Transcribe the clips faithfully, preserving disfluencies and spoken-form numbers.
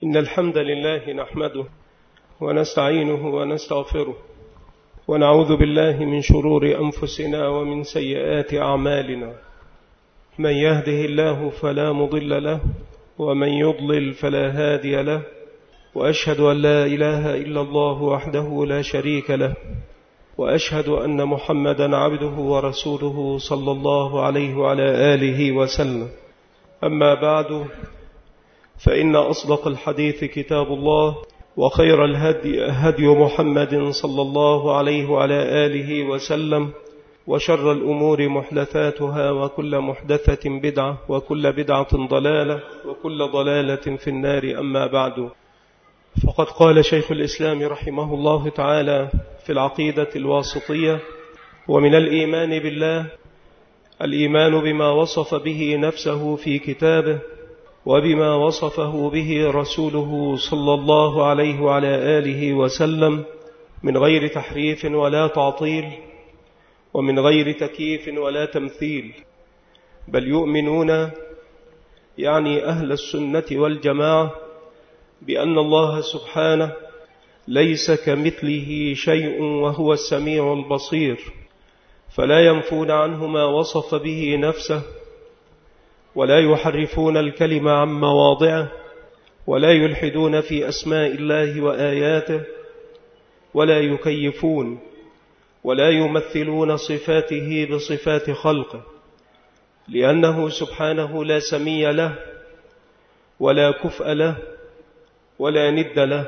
إن الحمد لله نحمده ونستعينه ونستغفره ونعوذ بالله من شرور أنفسنا ومن سيئات أعمالنا. من يهده الله فلا مضل له ومن يضلل فلا هادي له، وأشهد أن لا إله إلا الله وحده لا شريك له، وأشهد أن محمدا عبده ورسوله صلى الله عليه وعلى آله وسلم. أما بعد، فإن أصدق الحديث كتاب الله، وخير الهدي هدي محمد صلى الله عليه وعلى آله وسلم، وشر الأمور محدثاتها، وكل محدثة بدعة، وكل بدعة ضلالة، وكل ضلالة في النار. أما بعد، فقد قال شيخ الإسلام رحمه الله تعالى في العقيدة الواسطية: ومن الإيمان بالله الإيمان بما وصف به نفسه في كتابه، وبما وصفه به رسوله صلى الله عليه وعلى آله وسلم، من غير تحريف ولا تعطيل، ومن غير تكييف ولا تمثيل، بل يؤمنون، يعني أهل السنة والجماعة، بأن الله سبحانه ليس كمثله شيء وهو السميع البصير، فلا ينفون عنه ما وصف به نفسه، ولا يحرفون الكلمة عن مواضعه، ولا يلحدون في أسماء الله وآياته، ولا يكيفون ولا يمثلون صفاته بصفات خلقه، لأنه سبحانه لا سمي له ولا كفء له ولا ند له،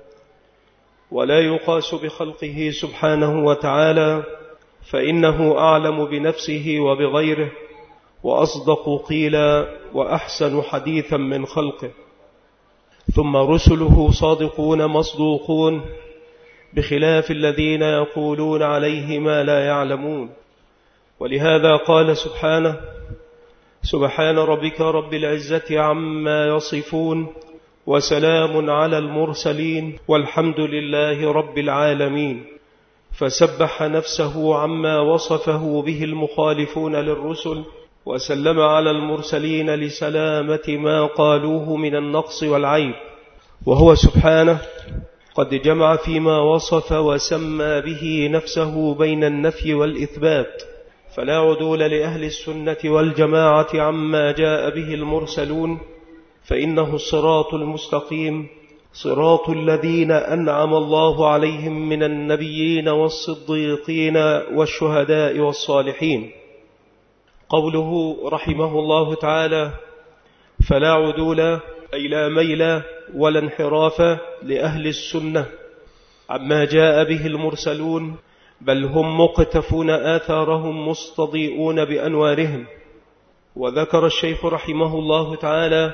ولا يقاس بخلقه سبحانه وتعالى، فإنه أعلم بنفسه وبغيره، وأصدق قيلا، وأحسن حديثا من خلقه. ثم رسله صادقون مصدوقون، بخلاف الذين يقولون عليه ما لا يعلمون. ولهذا قال سبحانه: سبحان ربك رب العزة عما يصفون، وسلام على المرسلين، والحمد لله رب العالمين. فسبح نفسه عما وصفه به المخالفون للرسل، وسلم على المرسلين لسلامة ما قالوه من النقص والعيب. وهو سبحانه قد جمع فيما وصف وسمى به نفسه بين النفي والإثبات، فلا عدول لأهل السنة والجماعة عما جاء به المرسلون، فإنه الصراط المستقيم، صراط الذين أنعم الله عليهم من النبيين والصديقين والشهداء والصالحين. قوله رحمه الله تعالى: فلا عدول، أي لا ميل ولا انحراف لأهل السنة عما جاء به المرسلون، بل هم مقتفون آثارهم مستضيئون بأنوارهم. وذكر الشيخ رحمه الله تعالى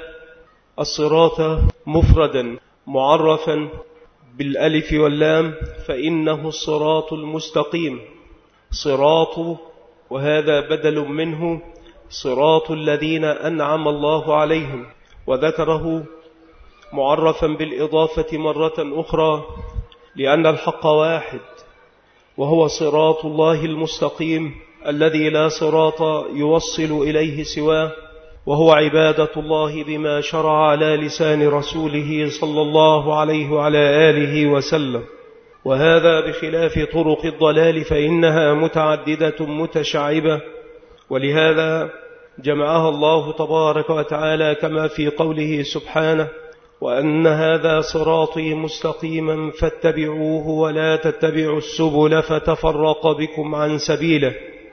الصراط مفردا معرفا بالألف واللام، فإنه الصراط المستقيم. صراط، وهذا بدل منه، صراط الذين أنعم الله عليهم. وذكره معرفا بالإضافة مرة أخرى، لأن الحق واحد، وهو صراط الله المستقيم الذي لا صراط يوصل إليه سواه، وهو عبادة الله بما شرع على لسان رسوله صلى الله عليه وعلى آله وسلم. وهذا بخلاف طرق الضلال، فإنها متعددة متشعبة، ولهذا جمعها الله تبارك وتعالى كما في قوله سبحانه: وأن هذا صراطي مستقيما فاتبعوه ولا تتبعوا السبل فتفرق بكم عن سبيله.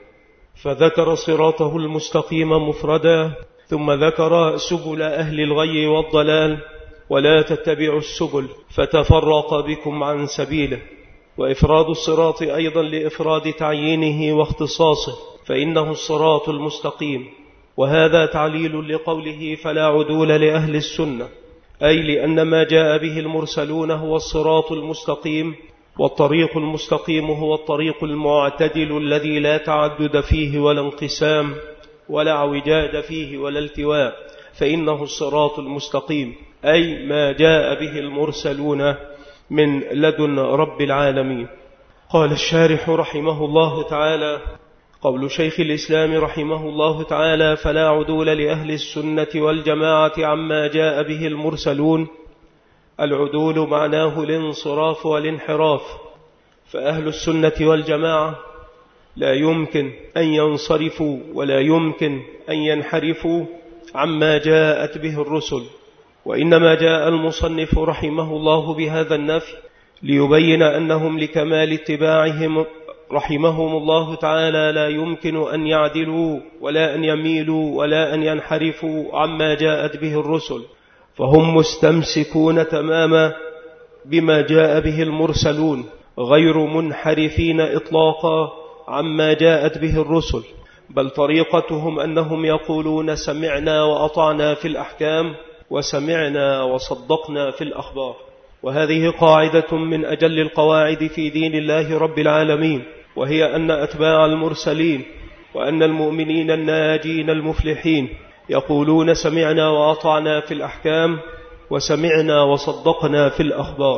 فذكر صراطه المستقيم مفردا، ثم ذكر سبل أهل الغي والضلال: ولا تتبعوا السبل فتفرق بكم عن سبيله. وإفراد الصراط أيضا لإفراد تعيينه واختصاصه، فإنه الصراط المستقيم. وهذا تعليل لقوله: فلا عدول لأهل السنة، أي لأن ما جاء به المرسلون هو الصراط المستقيم، والطريق المستقيم هو الطريق المعتدل الذي لا تعدد فيه ولا انقسام ولا اعوجاج فيه ولا التواء، فإنه الصراط المستقيم، أي ما جاء به المرسلون من لدن رب العالمين. قال الشارح رحمه الله تعالى: قول شيخ الإسلام رحمه الله تعالى: فلا عدول لأهل السنة والجماعة عما جاء به المرسلون، العدول معناه الانصراف والانحراف، فأهل السنة والجماعة لا يمكن أن ينصرفوا ولا يمكن أن ينحرفوا عما جاءت به الرسل، وإنما جاء المصنف رحمه الله بهذا النفي ليبين أنهم لكمال اتباعهم رحمهم الله تعالى لا يمكن أن يعدلوا ولا أن يميلوا ولا أن ينحرفوا عما جاءت به الرسل، فهم مستمسكون تماما بما جاء به المرسلون غير منحرفين إطلاقا عما جاءت به الرسل، بل طريقتهم أنهم يقولون سمعنا وأطعنا في الأحكام وسمعنا وصدقنا في الأخبار. وهذه قاعدة من أجل القواعد في دين الله رب العالمين، وهي أن أتباع المرسلين وأن المؤمنين الناجين المفلحين يقولون سمعنا وأطعنا في الأحكام وسمعنا وصدقنا في الأخبار.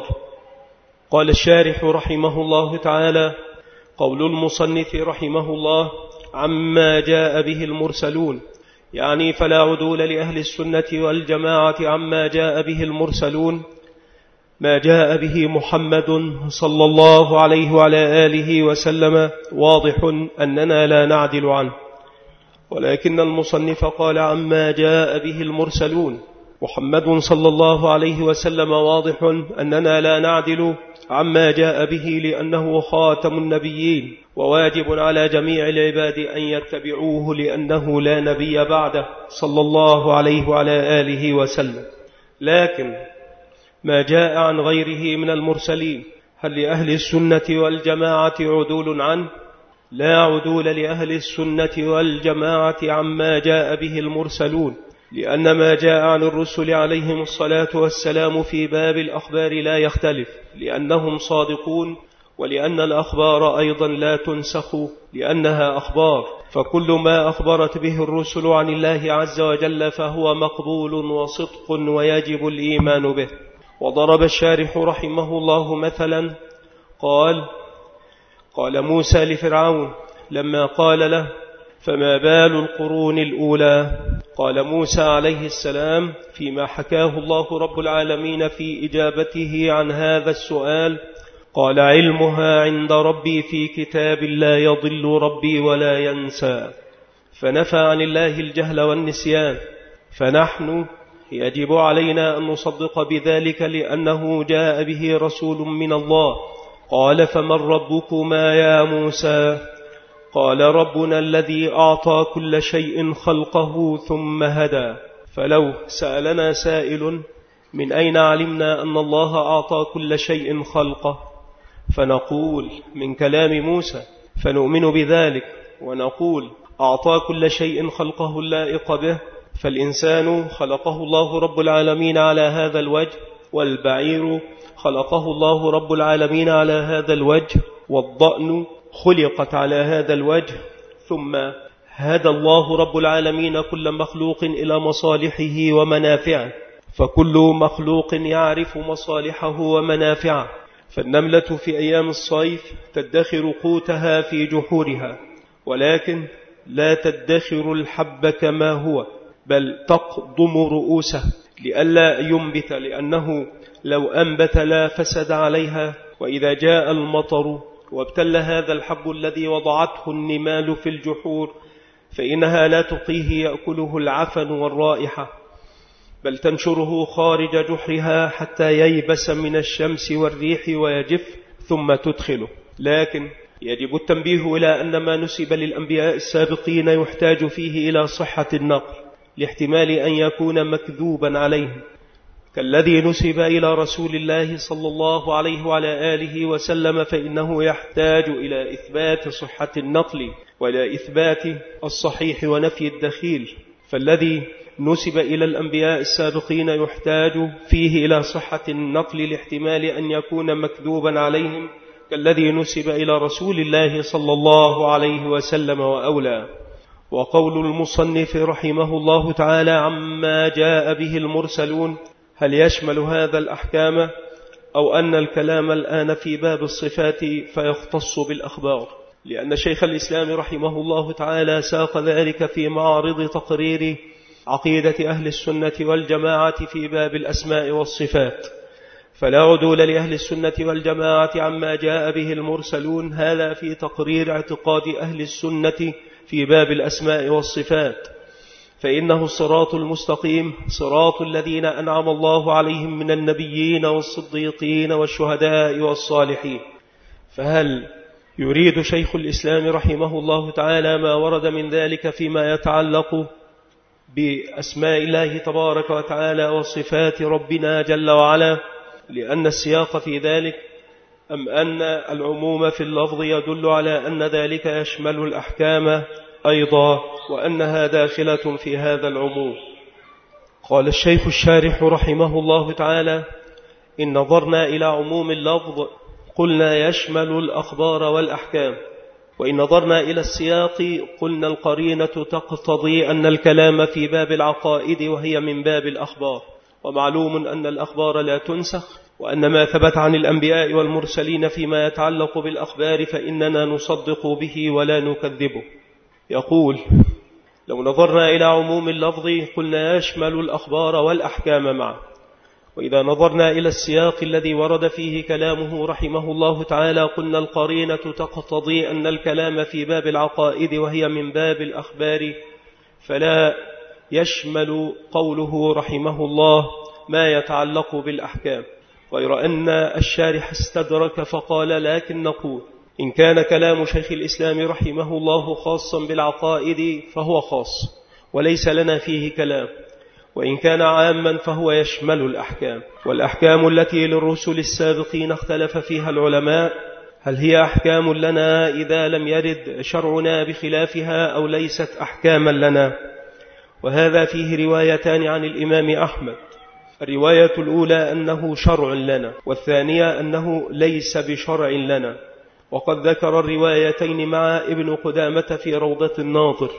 قال الشارح رحمه الله تعالى: قول المصنف رحمه الله عما جاء به المرسلون، يعني فلا عدول لأهل السنة والجماعة عما جاء به المرسلون. ما جاء به محمد صلى الله عليه وعلى آله وسلم واضح أننا لا نعدل عنه، ولكن المصنف قال عما جاء به المرسلون. محمد صلى الله عليه وسلم واضح أننا لا نعدل عما جاء به لأنه خاتم النبيين، وواجب على جميع العباد أن يتبعوه لأنه لا نبي بعده صلى الله عليه وعلى آله وسلم. لكن ما جاء عن غيره من المرسلين هل لأهل السنة والجماعة عدول عنه؟ لا عدول لأهل السنة والجماعة عما جاء به المرسلون، لأن ما جاء عن الرسل عليهم الصلاة والسلام في باب الأخبار لا يختلف، لأنهم صادقون، ولأن الأخبار أيضا لا تنسخ لأنها أخبار، فكل ما أخبرت به الرسل عن الله عز وجل فهو مقبول وصدق ويجب الإيمان به. وضرب الشارح رحمه الله مثلا قال قال موسى لفرعون لما قال له: فما بال القرون الأولى؟ قال موسى عليه السلام فيما حكاه الله رب العالمين في إجابته عن هذا السؤال: قال: علمها عند ربي في كتاب لا يضل ربي ولا ينسى. فنفى عن الله الجهل والنسيان، فنحن يجب علينا أن نصدق بذلك لأنه جاء به رسول من الله. قال: فمن ربكما يا موسى؟ قال: ربنا الذي أعطى كل شيء خلقه ثم هدى. فلو سألنا سائل من أين علمنا أن الله أعطى كل شيء خلقه، فنقول من كلام موسى، فنؤمن بذلك ونقول أعطى كل شيء خلقه اللائق به، فالإنسان خلقه الله رب العالمين على هذا الوجه، والبعير خلقه الله رب العالمين على هذا الوجه، والضأن خلقت على هذا الوجه، ثم هدى الله رب العالمين كل مخلوق إلى مصالحه ومنافعه، فكل مخلوق يعرف مصالحه ومنافعه. فالنملة في أيام الصيف تدخر قوتها في جحورها، ولكن لا تدخر الحب كما هو، بل تقضم رؤوسه لئلا ينبت، لأنه لو أنبت لا فسد عليها. وإذا جاء المطر وابتل هذا الحب الذي وضعته النمال في الجحور، فإنها لا تقيه يأكله العفن والرائحة، بل تنشره خارج جحرها حتى ييبس من الشمس والريح ويجف ثم تدخله. لكن يجب التنبيه إلى أن ما نسب للأنبياء السابقين يحتاج فيه إلى صحة النقل، لاحتمال أن يكون مكذوبا عليهم، كالذي نسب إلى رسول الله صلى الله عليه وعلى آله وسلم، فإنه يحتاج إلى إثبات صحة النقل وإلى إثبات الصحيح ونفي الدخيل. فالذي نسب إلى الأنبياء السابقين يحتاج فيه إلى صحة النقل لاحتمال أن يكون مكذوبا عليهم، كالذي نسب إلى رسول الله صلى الله عليه وسلم وأولى. وقول المصنف رحمه الله تعالى عما جاء به المرسلون، هل يشمل هذا الأحكام أو أن الكلام الآن في باب الصفات فيختص بالأخبار؟ لأن شيخ الإسلام رحمه الله تعالى ساق ذلك في معارض تقرير عقيدة أهل السنة والجماعة في باب الأسماء والصفات، فلا عدول لأهل السنة والجماعة عما جاء به المرسلون. هذا في تقرير اعتقاد أهل السنة في باب الأسماء والصفات، فإنه الصراط المستقيم صراط الذين أنعم الله عليهم من النبيين والصديقين والشهداء والصالحين. فهل يريد شيخ الإسلام رحمه الله تعالى ما ورد من ذلك فيما يتعلق بأسماء الله تبارك وتعالى وصفات ربنا جل وعلا لأن السياق في ذلك، أم أن العموم في اللفظ يدل على أن ذلك يشمل الأحكام أيضا وأنها داخلة في هذا العموم؟ قال الشيخ الشارح رحمه الله تعالى: إن نظرنا إلى عموم اللفظ قلنا يشمل الأخبار والأحكام، وإن نظرنا إلى السياق قلنا القرينة تقتضي أن الكلام في باب العقائد وهي من باب الأخبار. ومعلوم أن الأخبار لا تنسخ، وأن ما ثبت عن الأنبياء والمرسلين فيما يتعلق بالأخبار فإننا نصدق به ولا نكذبه. يقول: لو نظرنا إلى عموم اللفظ قلنا يشمل الأخبار والأحكام معا، وإذا نظرنا إلى السياق الذي ورد فيه كلامه رحمه الله تعالى قلنا القرينة تقتضي أن الكلام في باب العقائد وهي من باب الأخبار، فلا يشمل قوله رحمه الله ما يتعلق بالأحكام. غير أن الشارح استدرك فقال: لكن نقول إن كان كلام شيخ الإسلام رحمه الله خاصا بالعقائد فهو خاص وليس لنا فيه كلام، وإن كان عاما فهو يشمل الأحكام. والأحكام التي للرسل السابقين اختلف فيها العلماء هل هي أحكام لنا إذا لم يرد شرعنا بخلافها أو ليست أحكاما لنا. وهذا فيه روايتان عن الإمام أحمد: الرواية الأولى أنه شرع لنا، والثانية أنه ليس بشرع لنا. وقد ذكر الروايتين مع ابن قدامة في روضة الناظر.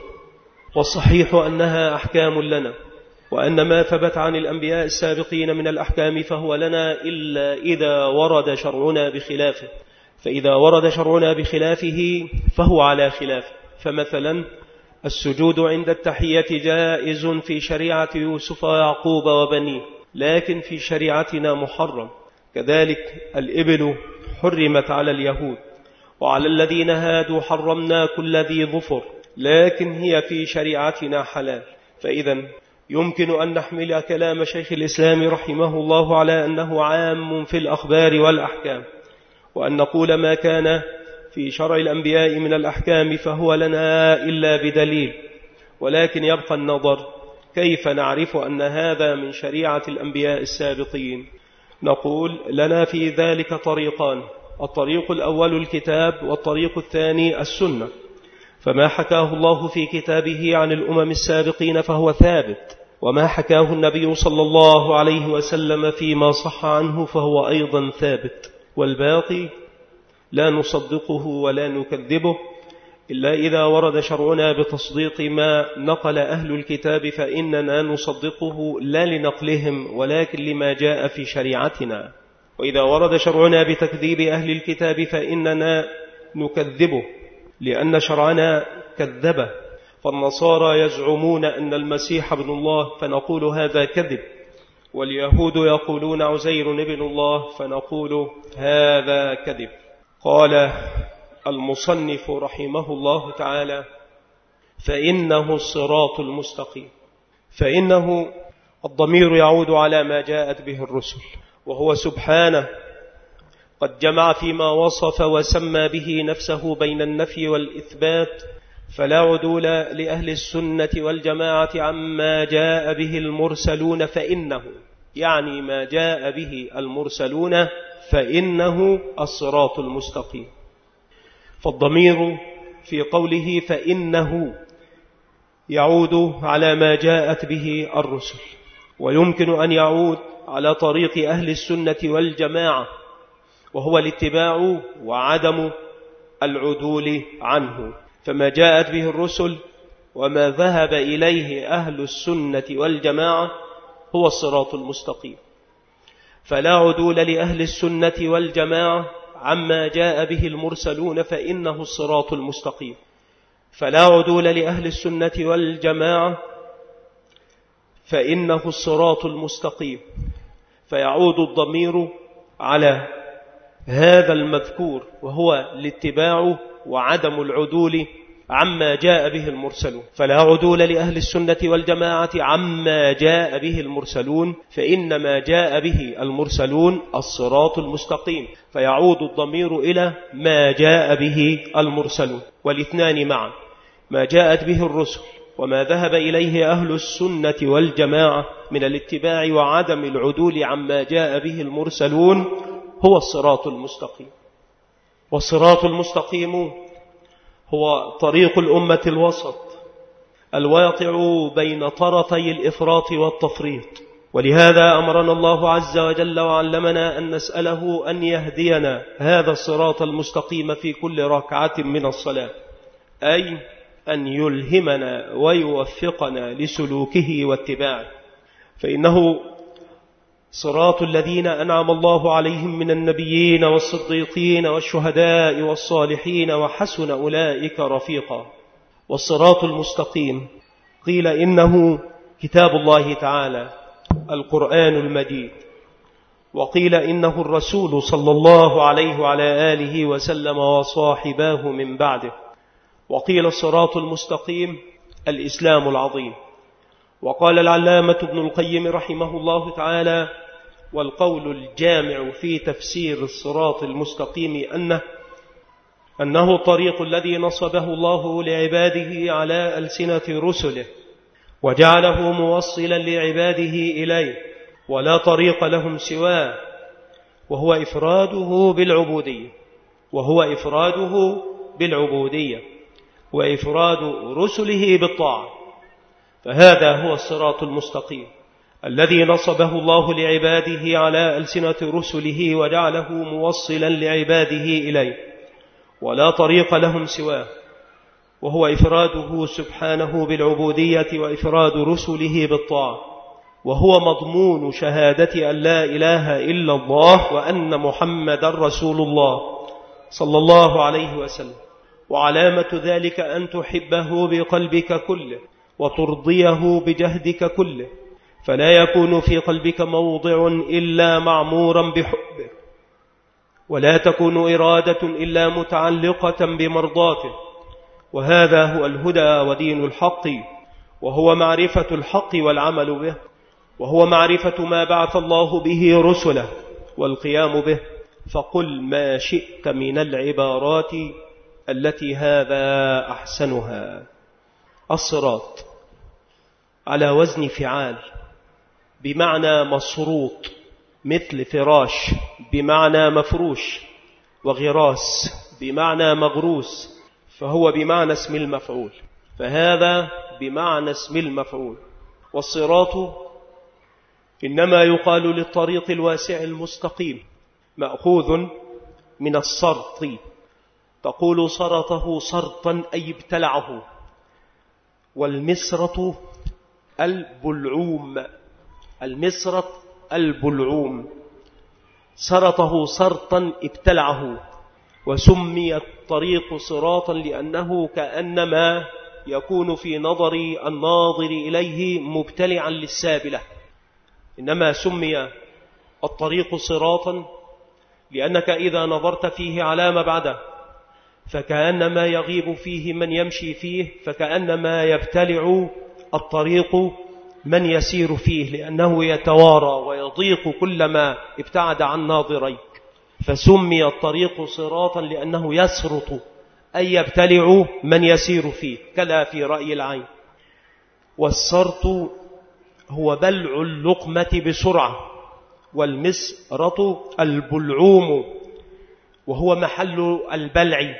والصحيح أنها أحكام لنا، وأن ما ثبت عن الأنبياء السابقين من الأحكام فهو لنا إلا إذا ورد شرعنا بخلافه، فإذا ورد شرعنا بخلافه فهو على خلافه. فمثلا السجود عند التحية جائز في شريعة يوسف ويعقوب وبنيه، لكن في شريعتنا محرم. كذلك الإبل حرمت على اليهود، وعلى الذين هادوا حرمنا كل ذي ظفر، لكن هي في شريعتنا حلال. فإذا يمكن أن نحمل كلام شيخ الإسلام رحمه الله على أنه عام في الأخبار والأحكام، وأن نقول ما كان في شرع الأنبياء من الأحكام فهو لنا إلا بدليل. ولكن يبقى النظر كيف نعرف أن هذا من شريعة الأنبياء السابقين. نقول لنا في ذلك طريقان: الطريق الأول الكتاب، والطريق الثاني السنة. فما حكاه الله في كتابه عن الأمم السابقين فهو ثابت، وما حكاه النبي صلى الله عليه وسلم فيما صح عنه فهو أيضا ثابت. والباقي لا نصدقه ولا نكذبه إلا إذا ورد شرعنا بتصديق ما نقل أهل الكتاب، فإننا نصدقه لا لنقلهم ولكن لما جاء في شريعتنا. وإذا ورد شرعنا بتكذيب أهل الكتاب فإننا نكذبه لأن شرعنا كذبه. فالنصارى يزعمون أن المسيح ابن الله فنقول هذا كذب، واليهود يقولون عزير ابن الله فنقول هذا كذب. قال المصنف رحمه الله تعالى: فإنه الصراط المستقيم. فإنه الضمير يعود على ما جاءت به الرسل، وهو سبحانه قد جمع فيما وصف وسمى به نفسه بين النفي والإثبات، فلا عدول لأهل السنة والجماعة عما جاء به المرسلون، فإنه يعني ما جاء به المرسلون فإنه الصراط المستقيم. فالضمير في قوله فإنه يعود على ما جاءت به الرسل، ويمكن أن يعود على طريق أهل السنة والجماعة، وهو الاتباع وعدم العدول عنه. فما جاءت به الرسل وما ذهب إليه أهل السنة والجماعة هو الصراط المستقيم. فلا عدول لأهل السنة والجماعة عما جاء به المرسلون فإنه الصراط المستقيم. فلا عدول لأهل السنة والجماعة فإنه الصراط المستقيم. فيعود الضمير على هذا المذكور، وهو الاتباع وعدم العدول عما جاء به المرسلون. فلا عدول لأهل السنة والجماعة عما جاء به المرسلون، فإنما جاء به المرسلون الصراط المستقيم، فيعود الضمير إلى ما جاء به المرسلون. والاثنان معا، ما جاءت به الرسل وما ذهب إليه أهل السنة والجماعة من الاتباع وعدم العدول عما جاء به المرسلون، هو الصراط المستقيم. والصراط المستقيم هو طريق الأمة الوسط الواقع بين طرفي الإفراط والتفريط. ولهذا أمرنا الله عز وجل وعلمنا أن نسأله أن يهدينا هذا الصراط المستقيم في كل ركعة من الصلاة، أي أن يلهمنا ويوفقنا لسلوكه واتباعه، فإنه صراط الذين أنعم الله عليهم من النبيين والصديقين والشهداء والصالحين وحسن أولئك رفيقا. والصراط المستقيم قيل إنه كتاب الله تعالى القرآن المجيد، وقيل إنه الرسول صلى الله عليه وعلى آله وسلم وصاحباه من بعده، وقيل الصراط المستقيم الإسلام العظيم. وقال العلامة ابن القيم رحمه الله تعالى: والقول الجامع في تفسير الصراط المستقيم أنه أنه الطريق الذي نصبه الله لعباده على ألسنة رسله وجعله موصلا لعباده إليه، ولا طريق لهم سواه، وهو إفراده بالعبودية وهو إفراده بالعبودية وإفراد رسله بالطاعة. فهذا هو الصراط المستقيم الذي نصبه الله لعباده على ألسنة رسله وجعله موصلا لعباده إليه، ولا طريق لهم سواه، وهو إفراده سبحانه بالعبودية وإفراد رسله بالطاعة، وهو مضمون شهادة أن لا إله إلا الله وأن محمد رسول الله صلى الله عليه وسلم. وعلامة ذلك أن تحبه بقلبك كله وترضيه بجهدك كله، فلا يكون في قلبك موضع إلا معمورا بحبه، ولا تكون إرادة إلا متعلقة بمرضاته. وهذا هو الهدى ودين الحق، وهو معرفة الحق والعمل به، وهو معرفة ما بعث الله به رسله والقيام به. فقل ما شئت من العبارات التي هذا أحسنها. الصراط على وزن فعال بمعنى مصروط، مثل فراش بمعنى مفروش، وغراس بمعنى مغروس، فهو بمعنى اسم المفعول، فهذا بمعنى اسم المفعول. والصراط إنما يقال للطريق الواسع المستقيم، مأخوذ من السرط، تقول سرطه سرطا أي ابتلعه. والمسرة البلعوم، المسرة البلعوم، سرطه سرطا ابتلعه. وسمي الطريق صراطا لأنه كأنما يكون في نظر الناظر إليه مبتلعا للسابلة. إنما سمي الطريق صراطا لأنك إذا نظرت فيه على ما بعده فكأنما يغيب فيه من يمشي فيه، فكأنما يبتلع الطريق من يسير فيه، لأنه يتوارى ويضيق كلما ابتعد عن ناظريك. فسمي الطريق صراطا لأنه يسرط أي يبتلع من يسير فيه، كلا في رأي العين. والسرط هو بلع اللقمة بسرعة، والمسرة البلعوم، وهو محل البلع،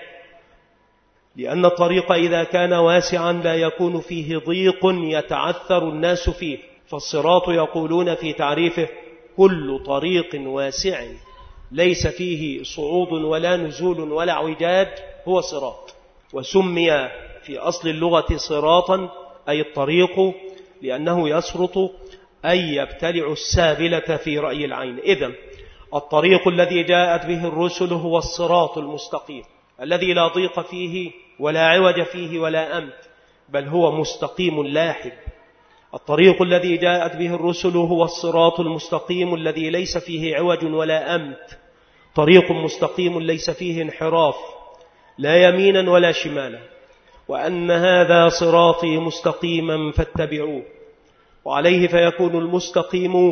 لأن الطريق إذا كان واسعا لا يكون فيه ضيق يتعثر الناس فيه. فالصراط يقولون في تعريفه كل طريق واسع ليس فيه صعود ولا نزول ولا اعوجاج هو صراط. وسمي في أصل اللغة صراطا أي الطريق لأنه يسرط أي يبتلع السابلة في رأي العين. إذن الطريق الذي جاءت به الرسل هو الصراط المستقيم الذي لا ضيق فيه ولا عوج فيه ولا أمت، بل هو مستقيم لاحب الطريق الذي جاءت به الرسل هو الصراط المستقيم الذي ليس فيه عوج ولا أمت، طريق مستقيم ليس فيه انحراف لا يمينا ولا شمالا، وأن هذا صراطي مستقيما فاتبعوه. وعليه فيكون المستقيم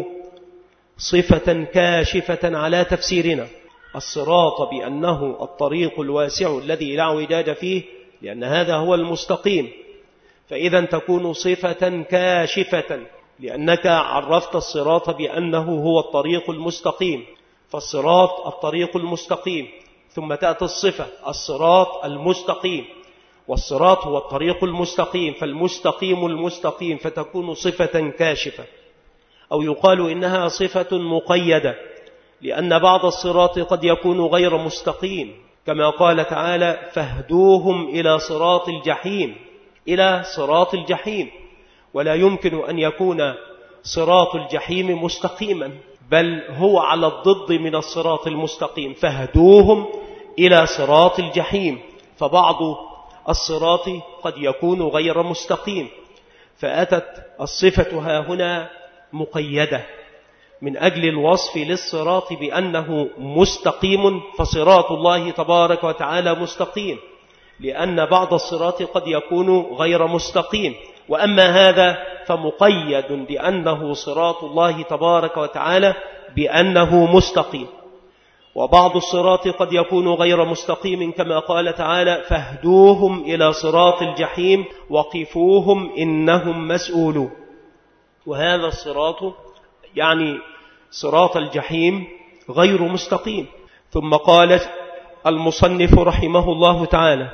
صفة كاشفة على تفسيرنا الصراط بأنه الطريق الواسع الذي لا اعوجاج فيه، لأن هذا هو المستقيم، فإذا تكون صفة كاشفة لأنك عرفت الصراط بأنه هو الطريق المستقيم، فالصراط الطريق المستقيم، ثم تأتي الصفة الصراط المستقيم، والصراط هو الطريق المستقيم، فالمستقيم المستقيم، فتكون صفة كاشفة. أو يقال إنها صفة مقيدة، لأن بعض الصراط قد يكون غير مستقيم، كما قال تعالى فاهدوهم إلى صراط الجحيم، إلى صراط الجحيم، ولا يمكن أن يكون صراط الجحيم مستقيما، بل هو على الضد من الصراط المستقيم، فاهدوهم إلى صراط الجحيم، فبعض الصراط قد يكون غير مستقيم، فأتت الصفة ها هنا مقيدة من أجل الوصف للصراط بأنه مستقيم، فصراط الله تبارك وتعالى مستقيم، لأن بعض الصراط قد يكون غير مستقيم، وأما هذا فمقيد بأنه صراط الله تبارك وتعالى بأنه مستقيم. وبعض الصراط قد يكون غير مستقيم، كما قال تعالى فاهدوهم إلى صراط الجحيم وقفوهم إنهم مسؤولون، وهذا الصراط يعني صراط الجحيم غير مستقيم. ثم قال المصنف رحمه الله تعالى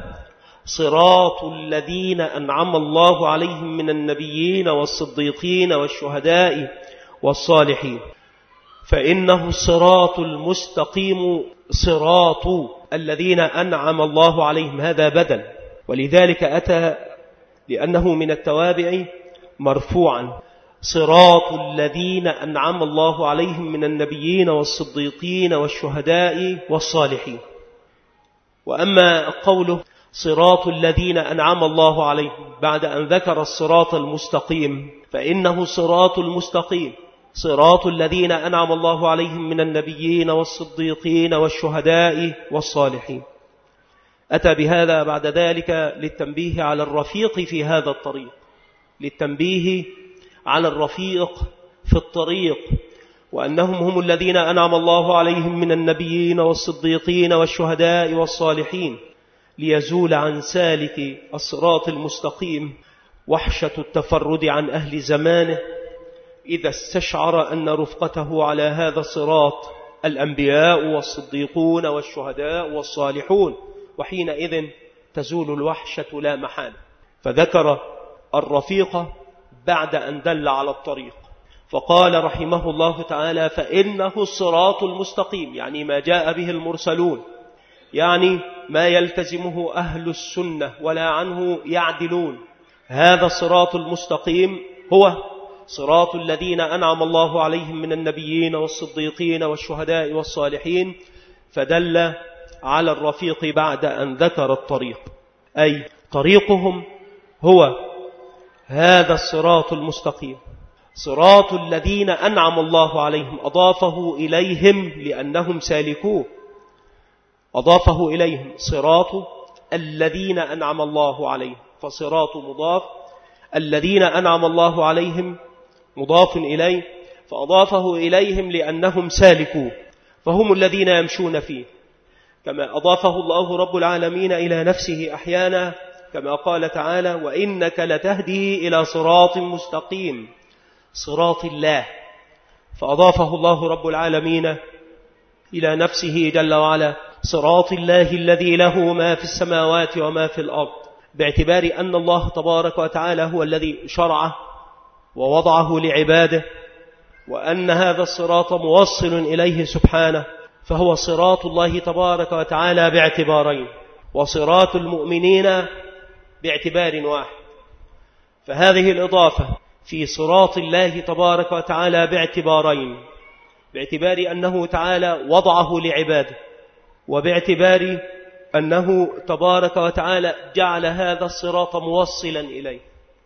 صراط الذين أنعم الله عليهم من النبيين والصديقين والشهداء والصالحين، فإنه الصراط المستقيم صراط الذين أنعم الله عليهم، هذا بدل، ولذلك أتى لأنه من التوابع مرفوعا صراط الذين أنعم الله عليهم من النبيين والصديقين والشهداء والصالحين. وأما قوله صراط الذين أنعم الله عليهم بعد أن ذكر الصراط المستقيم، فإنه صراط المستقيم صراط الذين أنعم الله عليهم من النبيين والصديقين والشهداء والصالحين. أتى بهذا بعد ذلك للتنبيه على الرفيق في هذا الطريق، للتنبيه على الرفيق في الطريق، وأنهم هم الذين أنعم الله عليهم من النبيين والصديقين والشهداء والصالحين، ليزول عن سالك الصراط المستقيم وحشة التفرد عن أهل زمانه إذا استشعر أن رفقته على هذا الصراط الأنبياء والصديقون والشهداء والصالحون، وحينئذ تزول الوحشة لا محالة. فذكر الرفيق بعد أن دل على الطريق، فقال رحمه الله تعالى فإنه الصراط المستقيم، يعني ما جاء به المرسلون، يعني ما يلتزمه أهل السنة ولا عنه يعدلون. هذا الصراط المستقيم هو صراط الذين أنعم الله عليهم من النبيين والصديقين والشهداء والصالحين، فدل على الرفيق بعد أن ذكر الطريق، أي طريقهم هو هذا الصراط المستقيم، صراط الذين أنعم الله عليهم، أضافه إليهم لأنهم سالكوه، أضافه إليهم صراط الذين أنعم الله عليهم، فصراط مضاف، الذين أنعم الله عليهم مضاف إليه، فأضافه إليهم لأنهم سالكوه، فهم الذين يمشون فيه، كما أضافه الله رب العالمين إلى نفسه أحيانا، كما قال تعالى وإنك لتهدي إلى صراط مستقيم، صراط الله، فأضافه الله رب العالمين إلى نفسه جل وعلا صراط الله الذي له ما في السماوات وما في الأرض، باعتبار أن الله تبارك وتعالى هو الذي شرعه ووضعه لعباده، وأن هذا الصراط موصل إليه سبحانه، فهو صراط الله تبارك وتعالى باعتبارين، وصراط المؤمنين باعتبار واحد. فهذه الإضافة في صراط الله تبارك وتعالى باعتبارين، باعتبار أنه تعالى وضعه لعباده، وباعتبار أنه تبارك وتعالى جعل هذا الصراط موصلا إليه،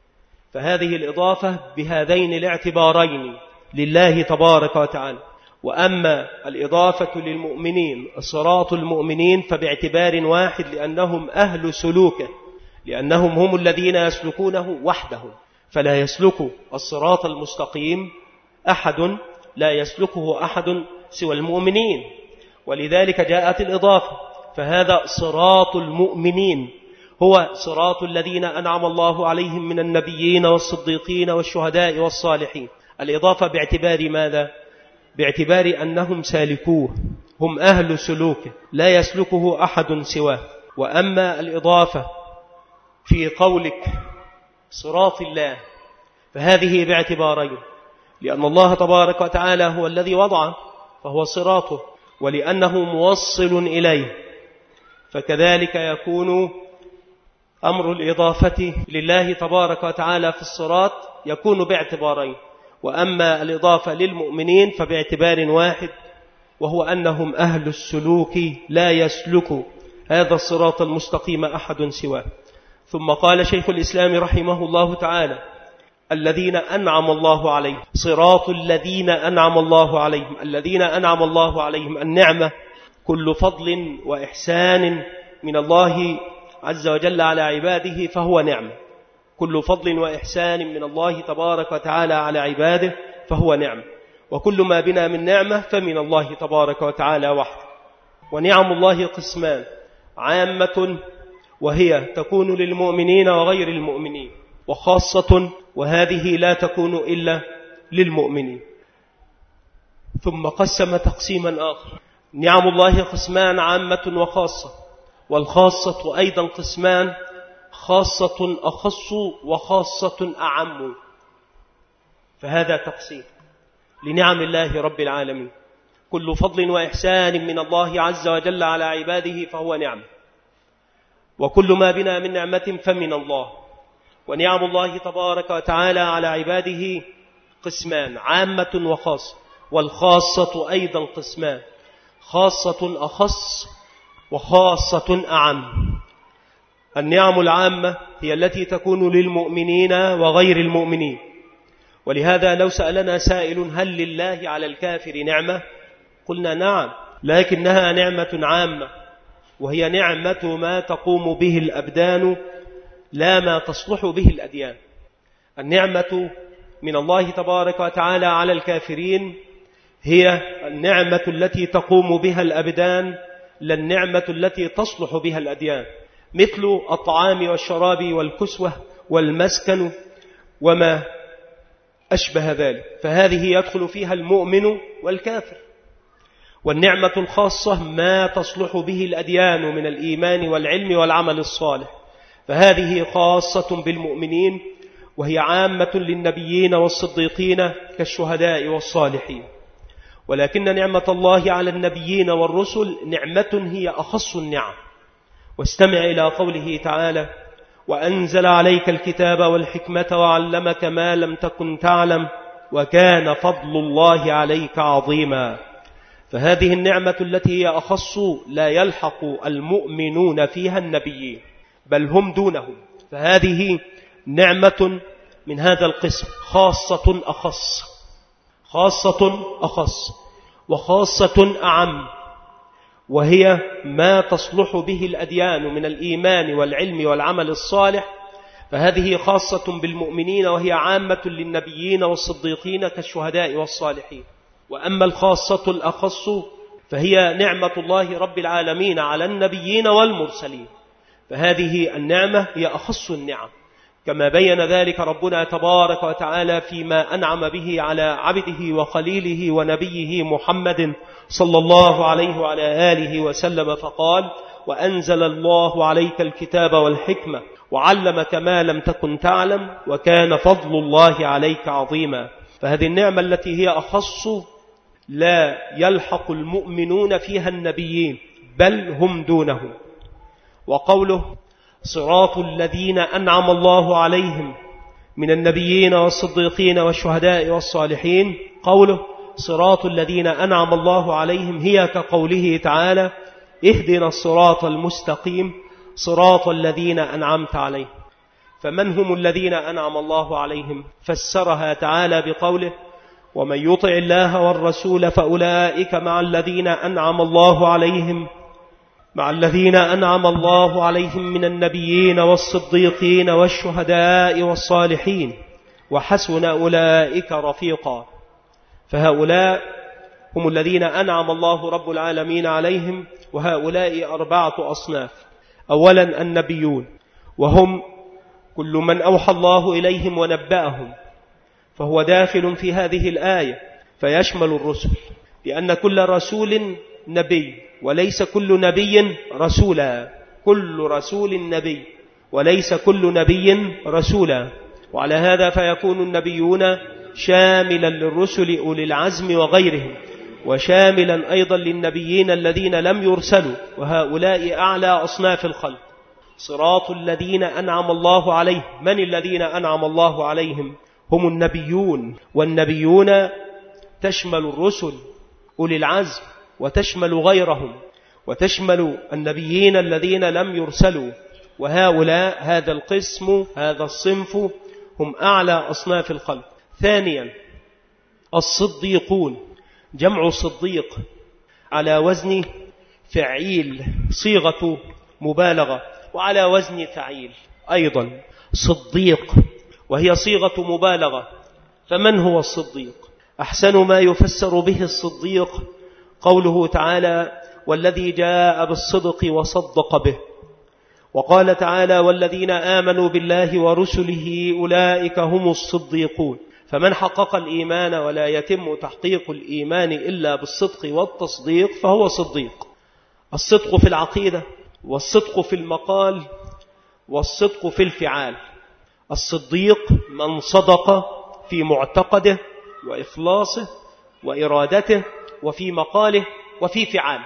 فهذه الإضافة بهذين الاعتبارين لله تبارك وتعالى. وأما الإضافة للمؤمنين صراط المؤمنين فباعتبار واحد، لأنهم أهل سلوكه، لأنهم هم الذين يسلكونه وحدهم، فلا يسلك الصراط المستقيم أحد، لا يسلكه أحد سوى المؤمنين، ولذلك جاءت الإضافة. فهذا صراط المؤمنين هو صراط الذين أنعم الله عليهم من النبيين والصديقين والشهداء والصالحين. الإضافة باعتبار ماذا؟ باعتبار أنهم سالكوه، هم أهل سلوكه، لا يسلكه أحد سواه. وأما الإضافة في قولك صراط الله فهذه باعتبارين، لأن الله تبارك وتعالى هو الذي وضعه فهو صراطه، ولأنه موصل إليه، فكذلك يكون أمر الإضافة لله تبارك وتعالى في الصراط يكون باعتبارين. وأما الإضافة للمؤمنين فباعتبار واحد، وهو أنهم أهل السلوك لا يسلك هذا الصراط المستقيم أحد سواه. ثم قال شيخ الإسلام رحمه الله تعالى: الذين أنعم الله عليهم، صراط الذين أنعم الله عليهم. الذين أنعم الله عليهم، النعمة كل فضل وإحسان من الله عز وجل على عباده فهو نعمة، كل فضل وإحسان من الله تبارك وتعالى على عباده فهو نعمة، وكل ما بنا من نعمة فمن الله تبارك وتعالى وحده. ونعم الله قسمان: عامة وهي تكون للمؤمنين وغير المؤمنين، وخاصة وهذه لا تكون إلا للمؤمنين. ثم قسم تقسيما آخر: نعم الله قسمان: عامة وخاصة، والخاصة أيضا قسمان: خاصة أخص وخاصة أعم. فهذا تقسيم لنعم الله رب العالمين، كل فضل وإحسان من الله عز وجل على عباده فهو نعم، وكل ما بنا من نعمة فمن الله. ونعم الله تبارك وتعالى على عباده قسمان: عامة وخاصة، والخاصة أيضا قسمان: خاصة أخص وخاصة أعم. النعم العامة هي التي تكون للمؤمنين وغير المؤمنين، ولهذا لو سألنا سائل: هل لله على الكافر نعمة؟ قلنا نعم، لكنها نعمة عامة، وهي نعمة ما تقوم به الأبدان لا ما تصلح به الأديان. النعمة من الله تبارك وتعالى على الكافرين هي النعمة التي تقوم بها الأبدان، لا النعمة التي تصلح بها الأديان، مثل الطعام والشراب والكسوة والمسكن وما أشبه ذلك، فهذه يدخل فيها المؤمن والكافر. والنعمة الخاصة ما تصلح به الأديان من الإيمان والعلم والعمل الصالح، فهذه خاصة بالمؤمنين، وهي عامة للنبيين والصديقين كالشهداء والصالحين. ولكن نعمة الله على النبيين والرسل نعمة هي أخص النعم. واستمع إلى قوله تعالى: وأنزل عليك الكتاب والحكمة وعلمك ما لم تكن تعلم وكان فضل الله عليك عظيما. فهذه النعمة التي هي أخص لا يلحق المؤمنون فيها النبيين، بل هم دونهم، فهذه نعمة من هذا القسم: خاصة أخص، خاصة أخص وخاصة أعم، وهي ما تصلح به الأديان من الإيمان والعلم والعمل الصالح، فهذه خاصة بالمؤمنين، وهي عامة للنبيين والصديقين كالشهداء والصالحين. وأما الخاصة الأخص فهي نعمة الله رب العالمين على النبيين والمرسلين، فهذه النعمة هي أخص النعم، كما بين ذلك ربنا تبارك وتعالى فيما أنعم به على عبده وخليله ونبيه محمد صلى الله عليه وعلى آله وسلم، فقال: وأنزل الله عليك الكتاب والحكمة وعلمك ما لم تكن تعلم وكان فضل الله عليك عظيما. فهذه النعمة التي هي أخص لا يلحق المؤمنون فيها النبيين، بل هم دونهم. وقوله: صراط الذين أنعم الله عليهم من النبيين والصديقين والشهداء والصالحين، قوله صراط الذين أنعم الله عليهم هي كقوله تعالى: اهدنا الصراط المستقيم صراط الذين أنعمت عليهم. فمن هم الذين أنعم الله عليهم؟ فسرها تعالى بقوله: ومن يطع الله والرسول فأولئك مع الذين أنعم الله عليهم مع الذين أنعم الله عليهم من النبيين والصديقين والشهداء والصالحين وحسن أولئك رفيقا. فهؤلاء هم الذين أنعم الله رب العالمين عليهم، وهؤلاء أربعة أصناف. أولا النبيون، وهم كل من أوحى الله إليهم ونبأهم، فهو داخل في هذه الآية فيشمل الرسل، لأن كل رسول نبي وليس كل نبي رسولا، كل رسول نبي وليس كل نبي رسولا. وعلى هذا فيكون النبيون شاملا للرسل أولي العزم وغيرهم، وشاملا أيضا للنبيين الذين لم يرسلوا، وهؤلاء أعلى أصناف الخلق. صراط الذين أنعم الله عليهم، من الذين أنعم الله عليهم؟ هم النبيون، والنبيون تشمل الرسل أولي العزم وتشمل غيرهم، وتشمل النبيين الذين لم يرسلوا، وهؤلاء هذا القسم هذا الصنف هم أعلى أصناف الخلق. ثانيا الصديقون، جمع صديق على وزن فعيل، صيغة مبالغة، وعلى وزن فعيل أيضا صديق، وهي صيغة مبالغة. فمن هو الصديق؟ أحسن ما يفسر به الصديق قوله تعالى: والذي جاء بالصدق وصدق به. وقال تعالى: والذين آمنوا بالله ورسله أولئك هم الصديقون. فمن حقق الإيمان ولا يتم تحقيق الإيمان إلا بالصدق والتصديق فهو صديق. الصدق في العقيدة، والصدق في المقال، والصدق في الفعال. الصديق من صدق في معتقده وإخلاصه وإرادته وفي مقاله وفي فعاله.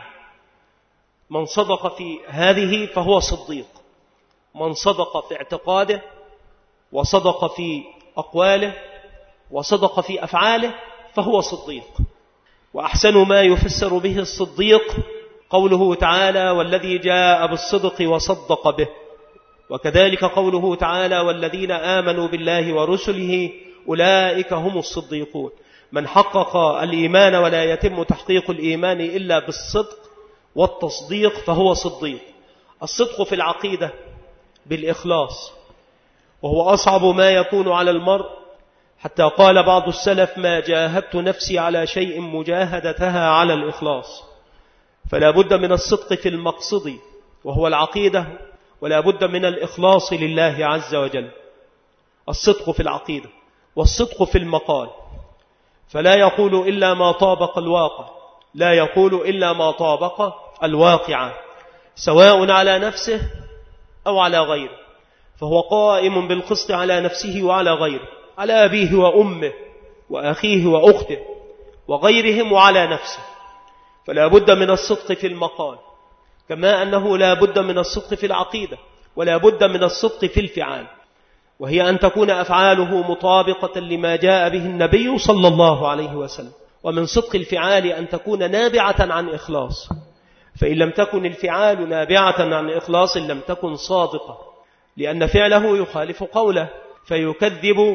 من صدق في هذه فهو صديق، من صدق في اعتقاده وصدق في أقواله وصدق في أفعاله فهو صديق. وأحسن ما يفسر به الصديق قوله تعالى: والذي جاء بالصدق وصدق به. وكذلك قوله تعالى: والذين آمنوا بالله ورسله أولئك هم الصديقون. من حقق الإيمان ولا يتم تحقيق الإيمان إلا بالصدق والتصديق فهو صديق. الصدق في العقيدة بالإخلاص، وهو أصعب ما يكون على المرء، حتى قال بعض السلف: ما جاهدت نفسي على شيء مجاهدتها على الإخلاص. فلا بد من الصدق في المقصد وهو العقيدة، ولا بد من الإخلاص لله عز وجل. الصدق في العقيدة، والصدق في المقال، فلا يقول إلا ما طابق الواقع، لا يقول إلا ما طابق الواقع، سواء على نفسه أو على غيره. فهو قائم بالقسط على نفسه وعلى غيره، على أبيه وأمه وأخيه وأخته وغيرهم وعلى نفسه. فلا بد من الصدق في المقال، كما أنه لا بد من الصدق في العقيدة، ولا بد من الصدق في الفعال، وهي أن تكون أفعاله مطابقة لما جاء به النبي صلى الله عليه وسلم. ومن صدق الفعال أن تكون نابعة عن إخلاص، فإن لم تكن الفعال نابعة عن إخلاص لم تكن صادقة، لأن فعله يخالف قوله فيكذب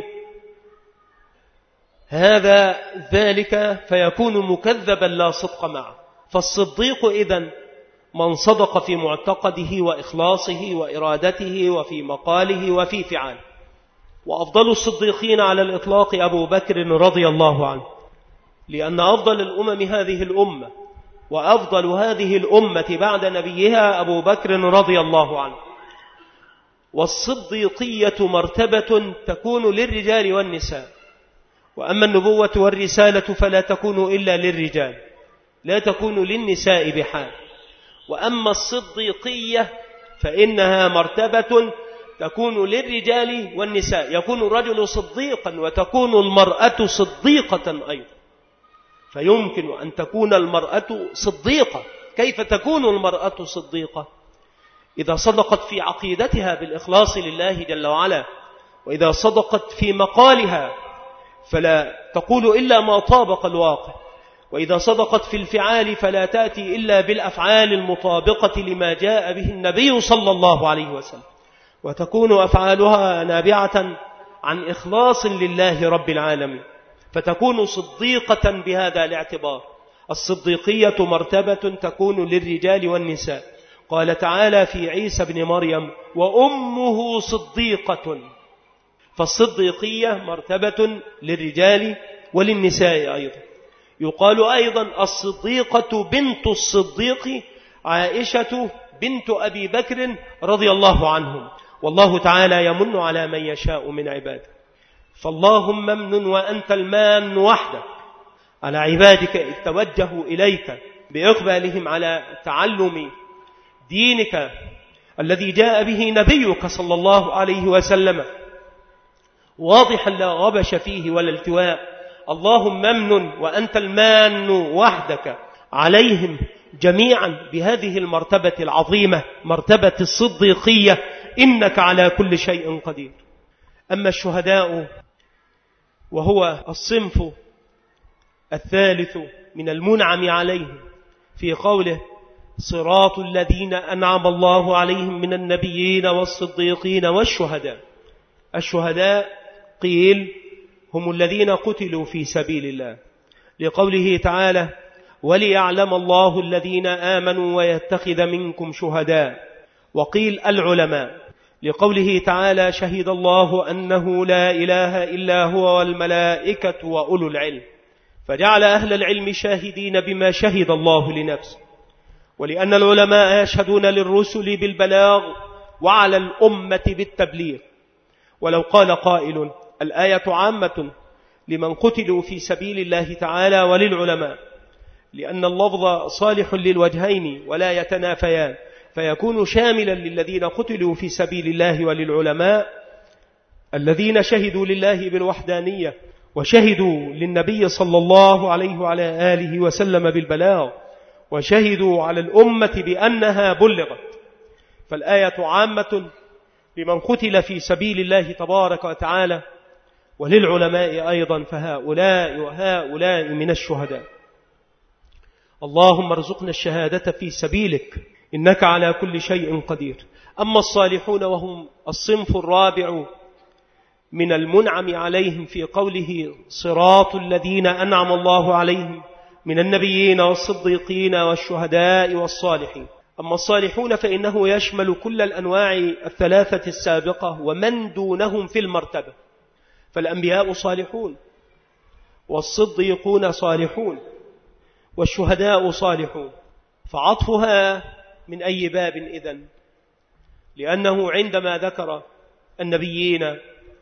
هذا ذلك فيكون مكذبا لا صدق معه. فالصديق إذن من صدق في معتقده وإخلاصه وإرادته وفي مقاله وفي فعاله. وأفضل الصديقين على الإطلاق أبو بكر رضي الله عنه، لأن أفضل الأمم هذه الأمة، وأفضل هذه الأمة بعد نبيها أبو بكر رضي الله عنه. والصديقية مرتبة تكون للرجال والنساء، وأما النبوة والرسالة فلا تكون إلا للرجال، لا تكون للنساء بحال. وأما الصديقية فإنها مرتبة تكون للرجال والنساء، يكون الرجل صديقا وتكون المرأة صديقة أيضا. فيمكن أن تكون المرأة صديقة. كيف تكون المرأة صديقة؟ إذا صدقت في عقيدتها بالإخلاص لله جل وعلا، وإذا صدقت في مقالها فلا تقول إلا ما طابق الواقع، وإذا صدقت في الفعال فلا تأتي إلا بالأفعال المطابقة لما جاء به النبي صلى الله عليه وسلم. وتكون أفعالها نابعة عن إخلاص لله رب العالمين، فتكون صديقة بهذا الاعتبار. الصديقية مرتبة تكون للرجال والنساء. قال تعالى في عيسى بن مريم وأمه صديقة، فالصديقية مرتبة للرجال وللنساء أيضا. يقال أيضا الصديقة بنت الصديق عائشة بنت أبي بكر رضي الله عنهم. والله تعالى يمن على من يشاء من عباده. فاللهم امن وأنت المان وحدك على عبادك إذ توجهوا إليك بإقبالهم على تعلم دينك الذي جاء به نبيك صلى الله عليه وسلم واضحا لا غبش فيه ولا التواء. اللهم امن وأنت المان وحدك عليهم جميعا بهذه المرتبة العظيمة، مرتبة الصديقية، إنك على كل شيء قدير. أما الشهداء وهو الصنف الثالث من المنعم عليهم في قوله صراط الذين أنعم الله عليهم من النبيين والصديقين والشهداء. الشهداء قيل هم الذين قتلوا في سبيل الله، لقوله تعالى وليعلم الله الذين آمنوا ويتخذ منكم شهداء. وقيل العلماء، لقوله تعالى شهد الله أنه لا إله إلا هو والملائكة وأولو العلم، فجعل أهل العلم شاهدين بما شهد الله لنفسه. ولأن العلماء يشهدون للرسل بالبلاغ وعلى الأمة بالتبليغ. ولو قال قائل الآية عامة لمن قتلوا في سبيل الله تعالى وللعلماء، لأن اللفظ صالح للوجهين ولا يتنافيان، فيكون شاملا للذين قتلوا في سبيل الله وللعلماء الذين شهدوا لله بالوحدانية وشهدوا للنبي صلى الله عليه وعلى آله وسلم بالبلاغ وشهدوا على الأمة بأنها بلغت. فالآية عامة لمن قتل في سبيل الله تبارك وتعالى وللعلماء أيضا، فهؤلاء وهؤلاء من الشهداء. اللهم ارزقنا الشهادة في سبيلك إنك على كل شيء قدير. أما الصالحون وهم الصنف الرابع من المنعم عليهم في قوله صراط الذين أنعم الله عليهم من النبيين والصديقين والشهداء والصالحين. أما الصالحون فإنه يشمل كل الأنواع الثلاثة السابقة ومن دونهم في المرتبة، فالأنبياء صالحون والصديقون صالحون والشهداء صالحون. فعطفها من أي باب إذن؟ لأنه عندما ذكر النبيين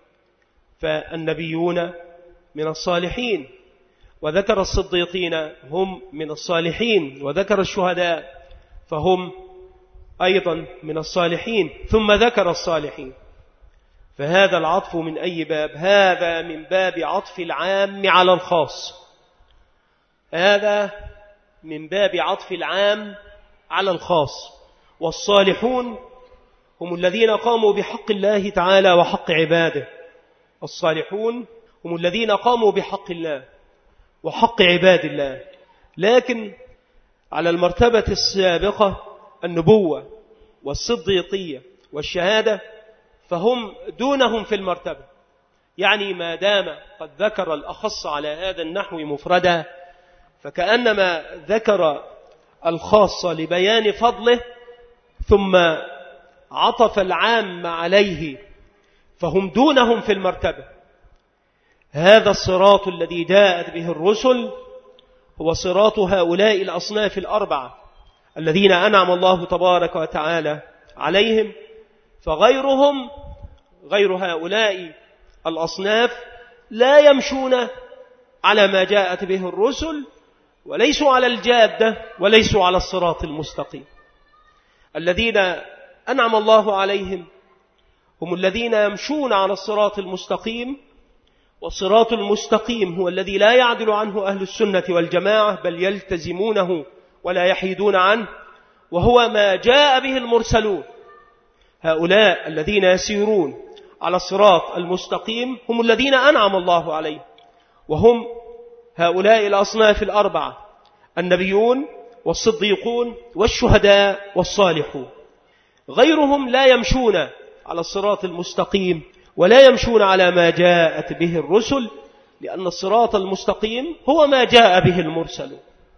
فالنبيون من الصالحين، وذكر الصديقين هم من الصالحين، وذكر الشهداء فهم أيضا من الصالحين، ثم ذكر الصالحين. فهذا العطف من أي باب؟ هذا من باب عطف العام على الخاص. هذا من باب عطف العام على الخاص. والصالحون هم الذين قاموا بحق الله تعالى وحق عباده. الصالحون هم الذين قاموا بحق الله وحق عباد الله. لكن على المرتبة السابقة النبوة والصديقية والشهادة فهم دونهم في المرتبة. يعني ما دام قد ذكر الأخص على هذا النحو مفردا، فكأنما ذكر الخاص لبيان فضله ثم عطف العام عليه، فهم دونهم في المرتبة. هذا الصراط الذي جاءت به الرسل هو صراط هؤلاء الأصناف الأربعة الذين أنعم الله تبارك وتعالى عليهم. فغيرهم غير هؤلاء الأصناف لا يمشون على ما جاءت به الرسل، وليسوا على الجادة وليسوا على الصراط المستقيم. الذين أنعم الله عليهم هم الذين يمشون على الصراط المستقيم. والصراط المستقيم هو الذي لا يعدل عنه أهل السنة والجماعة، بل يلتزمونه ولا يحيدون عنه، وهو ما جاء به المرسلون. هؤلاء الذين يسيرون على الصراط المستقيم هم الذين أنعم الله عليهم، وهم هؤلاء الأصناف الأربعة: النبيون والصديقون والشهداء والصالحون. غيرهم لا يمشون على الصراط المستقيم ولا يمشون على ما جاءت به الرسل، لأن الصراط المستقيم هو ما جاء به المرسل.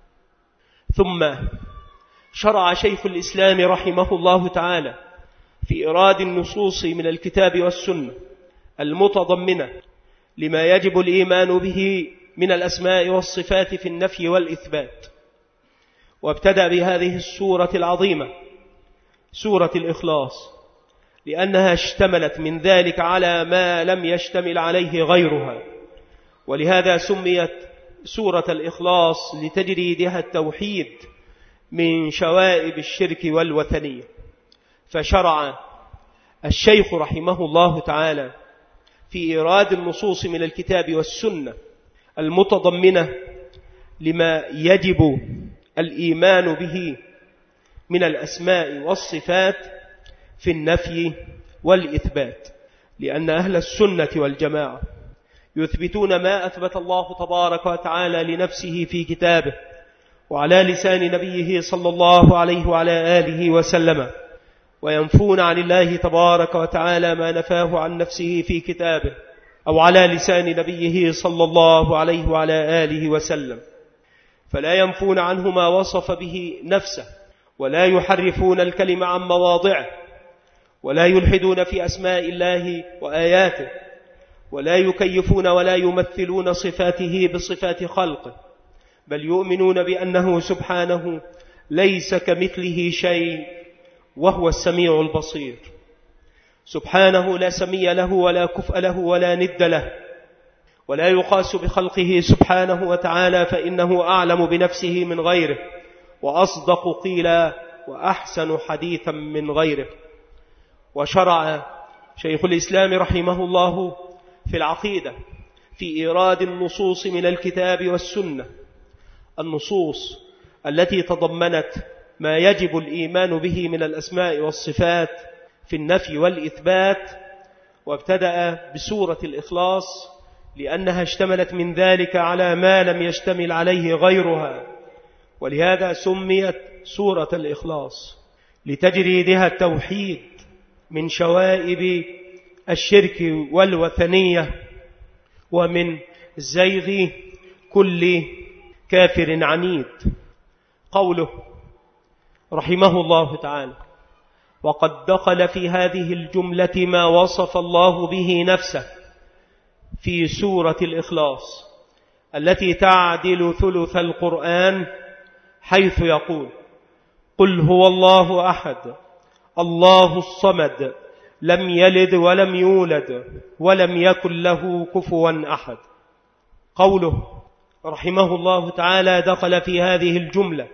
ثم شرع شيخ الإسلام رحمه الله تعالى في إيراد النصوص من الكتاب والسنة المتضمنة لما يجب الإيمان به من الأسماء والصفات في النفي والإثبات، وابتدأ بهذه السورة العظيمة سورة الإخلاص، لأنها اشتملت من ذلك على ما لم يشتمل عليه غيرها، ولهذا سميت سورة الإخلاص لتجريدها التوحيد من شوائب الشرك والوثنية. فشرع الشيخ رحمه الله تعالى في إيراد النصوص من الكتاب والسنة المتضمنة لما يجب الإيمان به من الأسماء والصفات في النفي والإثبات، لأن أهل السنة والجماعة يثبتون ما أثبت الله تبارك وتعالى لنفسه في كتابه وعلى لسان نبيه صلى الله عليه وعلى آله وسلم، وينفون عن الله تبارك وتعالى ما نفاه عن نفسه في كتابه أو على لسان نبيه صلى الله عليه وعلى آله وسلم، فلا ينفون عنه ما وصف به نفسه، ولا يحرفون الكلم عن مواضعه، ولا يلحدون في أسماء الله وآياته، ولا يكيفون ولا يمثلون صفاته بصفات خلقه، بل يؤمنون بأنه سبحانه ليس كمثله شيء وهو السميع البصير. سبحانه لا سمي له ولا كفء له ولا ند له، ولا يقاس بخلقه سبحانه وتعالى، فإنه أعلم بنفسه من غيره، وأصدق قيلا، وأحسن حديثا من غيره. وشرع شيخ الإسلام رحمه الله في العقيدة في إيراد النصوص من الكتاب والسنة، النصوص التي تضمنت ما يجب الإيمان به من الأسماء والصفات في النفي والإثبات، وابتدأ بسورة الإخلاص لأنها اشتملت من ذلك على ما لم يشتمل عليه غيرها، ولهذا سميت سورة الإخلاص لتجريدها التوحيد من شوائب الشرك والوثنية ومن زيغ كل كافر عنيد. قوله رحمه الله تعالى: وقد دخل في هذه الجملة ما وصف الله به نفسه في سورة الإخلاص التي تعدل ثلث القرآن، حيث يقول: قل هو الله أحد الله الصمد لم يلد ولم يولد ولم يكن له كفوا أحد. قوله رحمه الله تعالى دخل في هذه الجملة،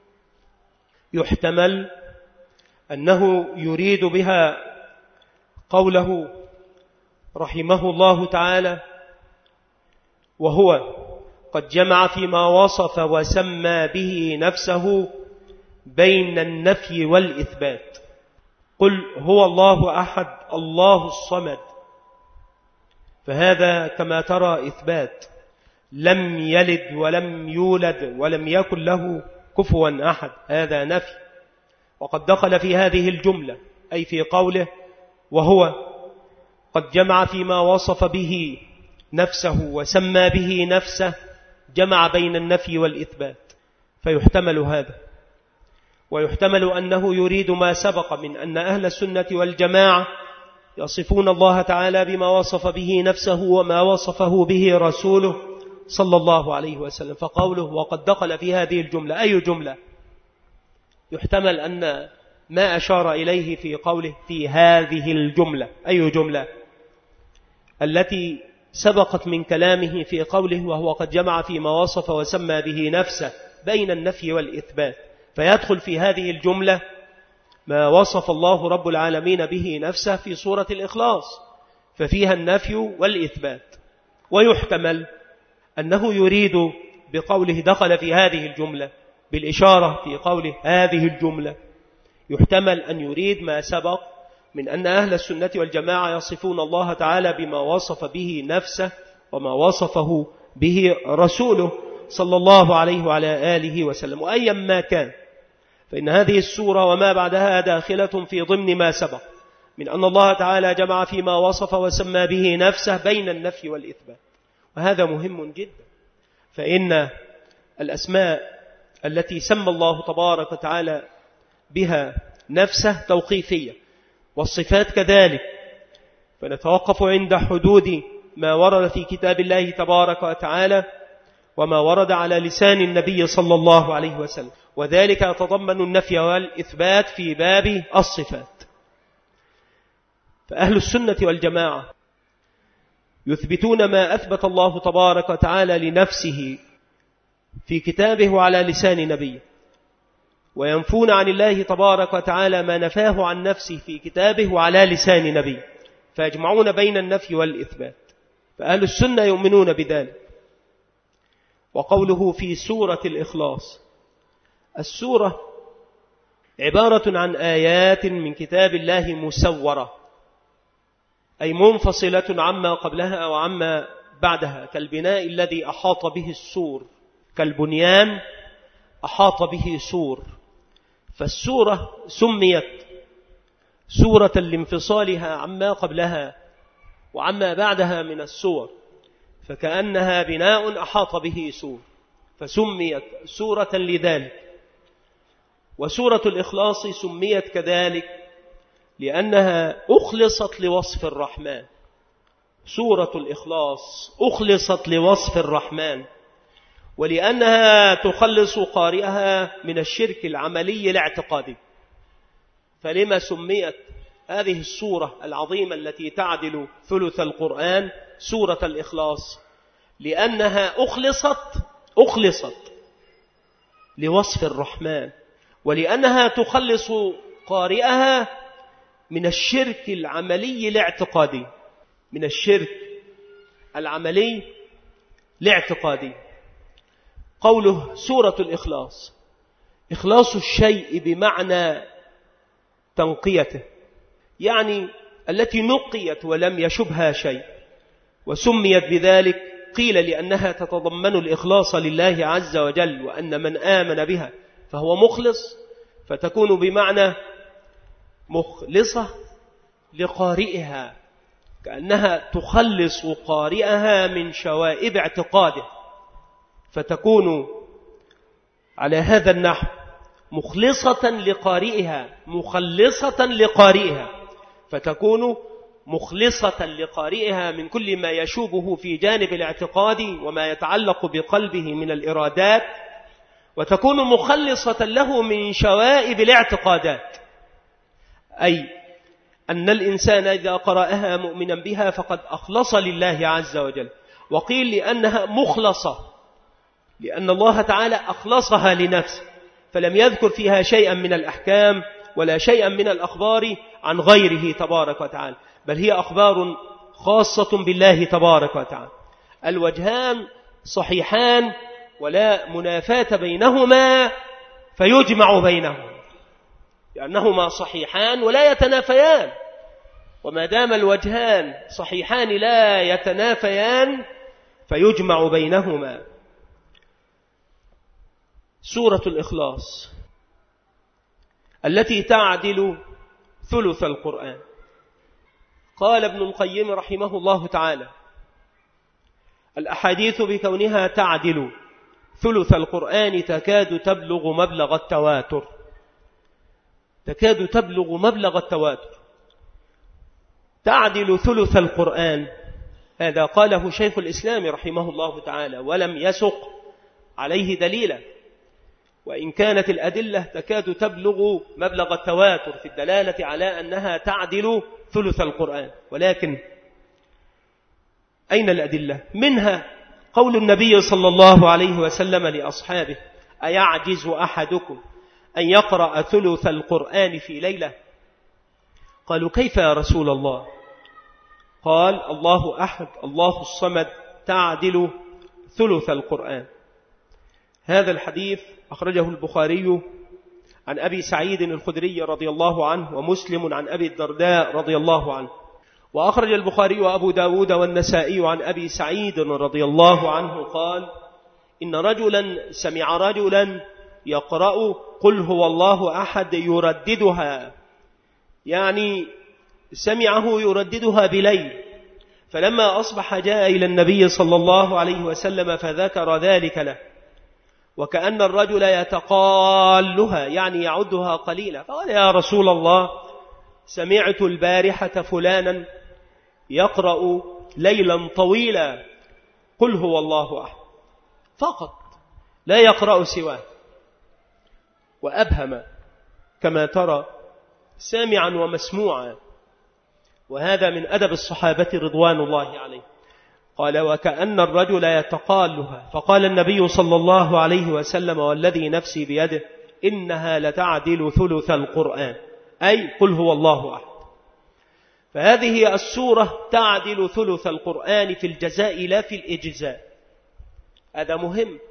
يحتمل أنه يريد بها قوله رحمه الله تعالى وهو قد جمع فيما وصف وسمى به نفسه بين النفي والإثبات. قل هو الله أحد الله الصمد، فهذا كما ترى إثبات، لم يلد ولم يولد ولم يكن له كفوا أحد، هذا نفي. وقد دخل في هذه الجملة أي في قوله وهو قد جمع فيما وصف به نفسه وسمى به نفسه، جمع بين النفي والإثبات، فيحتمل هذا. ويحتمل أنه يريد ما سبق من أن أهل السنة والجماعة يصفون الله تعالى بما وصف به نفسه وما وصفه به رسوله صلى الله عليه وسلم. فقوله وقد دخل في هذه الجملة، أي جملة؟ يحتمل أن ما أشار إليه في قوله في هذه الجملة، أي جملة؟ التي سبقت من كلامه في قوله وهو قد جمع فيما وصف وسمى به نفسه بين النفي والإثبات، فيدخل في هذه الجملة ما وصف الله رب العالمين به نفسه في سورة الإخلاص، ففيها النفي والإثبات. ويحتمل أنه يريد بقوله دخل في هذه الجملة بالإشارة في قوله هذه الجملة، يحتمل أن يريد ما سبق من أن أهل السنة والجماعة يصفون الله تعالى بما وصف به نفسه وما وصفه به رسوله صلى الله عليه وعلى آله وسلم. وأيا ما كان، فإن هذه السورة وما بعدها داخلة في ضمن ما سبق من أن الله تعالى جمع فيما وصف وسمى به نفسه بين النفي والإثبات، وهذا مهم جدا. فإن الأسماء التي سمى الله تبارك وتعالى بها نفسه توقيفية، والصفات كذلك، فنتوقف عند حدود ما ورد في كتاب الله تبارك وتعالى وما ورد على لسان النبي صلى الله عليه وسلم، وذلك يتضمن النفي والإثبات في باب الصفات. فأهل السنة والجماعة يثبتون ما أثبت الله تبارك وتعالى لنفسه في كتابه وعلى لسان نبيه، وينفون عن الله تبارك وتعالى ما نفاه عن نفسه في كتابه وعلى لسان نبيه، فيجمعون بين النفي والإثبات. فأهل السنة يؤمنون بذلك. وقوله في سورة الإخلاص، السورة عبارة عن آيات من كتاب الله مسورة، أي منفصلة عما قبلها وعما بعدها، كالبناء الذي أحاط به السور، كالبنيان أحاط به سور. فالسورة سميت سورة لانفصالها عما قبلها وعما بعدها من السور، فكأنها بناء أحاط به سور، فسميت سورة لذلك. وسورة الإخلاص سميت كذلك لأنها أخلصت لوصف الرحمن. سورة الإخلاص أخلصت لوصف الرحمن، ولأنها تخلص قارئها من الشرك العملي الاعتقادي. فلما سميت هذه السورة العظيمة التي تعدل ثلث القرآن سورة الإخلاص؟ لأنها أخلصت أخلصت لوصف الرحمن، ولأنها تخلص قارئها من الشرك العملي الاعتقادي، من الشرك العملي الاعتقادي. قوله سورة الإخلاص، إخلاص الشيء بمعنى تنقيته، يعني التي نقيت ولم يشبها شيء، وسميت بذلك قيل لأنها تتضمن الإخلاص لله عز وجل، وأن من آمن بها فهو مخلص، فتكون بمعنى مخلصة لقارئها، كأنها تخلص قارئها من شوائب اعتقاده، فتكون على هذا النحو مخلصة لقارئها مخلصة لقارئها فتكون مخلصة لقارئها من كل ما يشوبه في جانب الاعتقاد وما يتعلق بقلبه من الإرادات، وتكون مخلصة له من شوائب الاعتقادات، أي أن الإنسان إذا قرأها مؤمنا بها فقد أخلص لله عز وجل. وقيل لأنها مخلصة لأن الله تعالى أخلصها لنفسه، فلم يذكر فيها شيئا من الأحكام ولا شيئا من الأخبار عن غيره تبارك وتعالى، بل هي أخبار خاصة بالله تبارك وتعالى. الوجهان صحيحان ولا منافاة بينهما، فيجمع بينهما لأنهما صحيحان ولا يتنافيان، وما دام الوجهان صحيحان لا يتنافيان فيجمع بينهما. سورة الإخلاص التي تعدل ثلث القرآن. قال ابن القيم رحمه الله تعالى: الأحاديث بكونها تعدل ثلث القرآن تكاد تبلغ مبلغ التواتر، تكاد تبلغ مبلغ التواتر، تعدل ثلث القرآن. هذا قاله شيخ الإسلام رحمه الله تعالى، ولم يسق عليه دليلا، وإن كانت الأدلة تكاد تبلغ مبلغ التواتر في الدلالة على أنها تعدل ثلث القرآن، ولكن أين الأدلة؟ منها قول النبي صلى الله عليه وسلم لأصحابه: أيعجز أحدكم أن يقرأ ثلث القرآن في ليلة؟ قالوا: كيف يا رسول الله؟ قال: الله أحد الله الصمد تعدل ثلث القرآن. هذا الحديث أخرجه البخاري عن أبي سعيد الخدري رضي الله عنه، ومسلم عن أبي الدرداء رضي الله عنه. وأخرج البخاري وأبو داود والنسائي عن أبي سعيد رضي الله عنه قال: إن رجلا سمع رجلا يقرأ قل هو الله أحد يرددها، يعني سمعه يرددها بليل، فلما أصبح جاء إلى النبي صلى الله عليه وسلم فذكر ذلك له، وكأن الرجل يتقالها يعني يعدها قليلا، فقال يا رسول الله سمعت البارحة فلانا يقرأ ليلا طويلا قل هو الله أحد فقط لا يقرأ سواه، وأبهم كما ترى سامعا ومسموعا، وهذا من أدب الصحابة رضوان الله عليه. قال وكأن الرجل يتقالها، فقال النبي صلى الله عليه وسلم والذي نفسي بيده إنها لتعدل ثلث القرآن، أي قل هو الله أحد. فهذه السورة تعدل ثلث القرآن في الجزاء لا في الإجزاء، هذا مهم.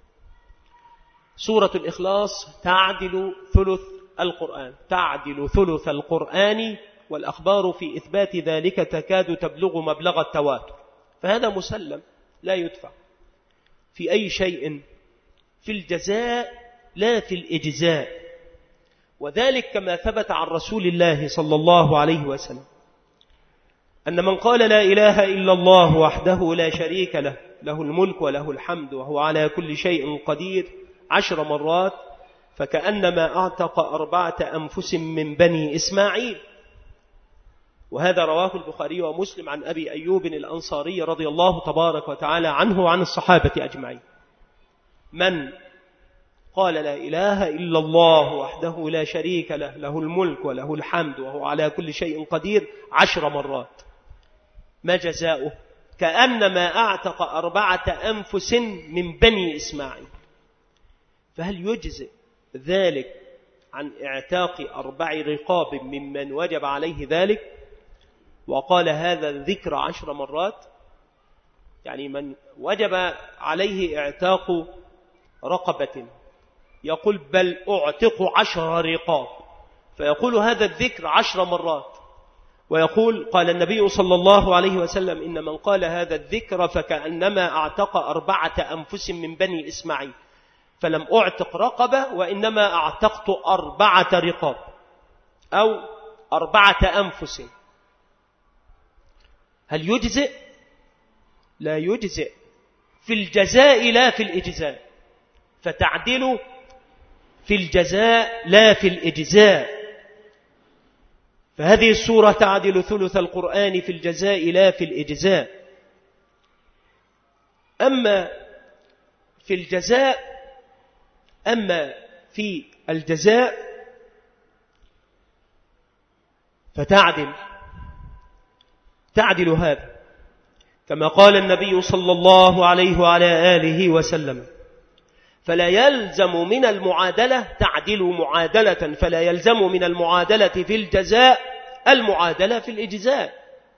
سورة الإخلاص تعدل ثلث القرآن، تعدل ثلث القرآن، والأخبار في إثبات ذلك تكاد تبلغ مبلغ التواتر، فهذا مسلم لا يدفع في أي شيء في الجزاء لا في الإجزاء. وذلك كما ثبت عن رسول الله صلى الله عليه وسلم أن من قال لا إله إلا الله وحده لا شريك له له الملك وله الحمد وهو على كل شيء قدير عشر مرات فكأنما أعتق أربعة أنفس من بني إسماعيل. وهذا رواه البخاري ومسلم عن أبي أيوب الأنصاري رضي الله تبارك وتعالى عنه وعن الصحابة أجمعين. من قال لا إله إلا الله وحده لا شريك له له الملك وله الحمد وهو على كل شيء قدير عشر مرات، ما جزاؤه؟ كأنما أعتق أربعة أنفس من بني إسماعيل. فهل يجزئ ذلك عن اعتاق أربع رقاب ممن وجب عليه ذلك؟ وقال هذا الذكر عشر مرات، يعني من وجب عليه اعتاق رقبة يقول بل أعتق عشر رقاب، فيقول هذا الذكر عشر مرات، ويقول قال النبي صلى الله عليه وسلم إن من قال هذا الذكر فكأنما أعتق أربعة أنفس من بني إسماعيل، فلم أعتق رقبة وإنما أعتقت أربعة رقاب أو أربعة أنفس. هل يجزئ؟ لا يجزئ في الجزاء لا في الإجزاء، فتعدل في الجزاء لا في الإجزاء. فهذه السورة تعدل ثلث القرآن في الجزاء لا في الإجزاء. أما في الجزاء أما في الجزاء فتعدل تعدل هذا كما قال النبي صلى الله عليه وعلى آله وسلم فلا يلزم من المعادلة تعدل معادلة فلا يلزم من المعادلة في الجزاء المعادلة في الإجزاء،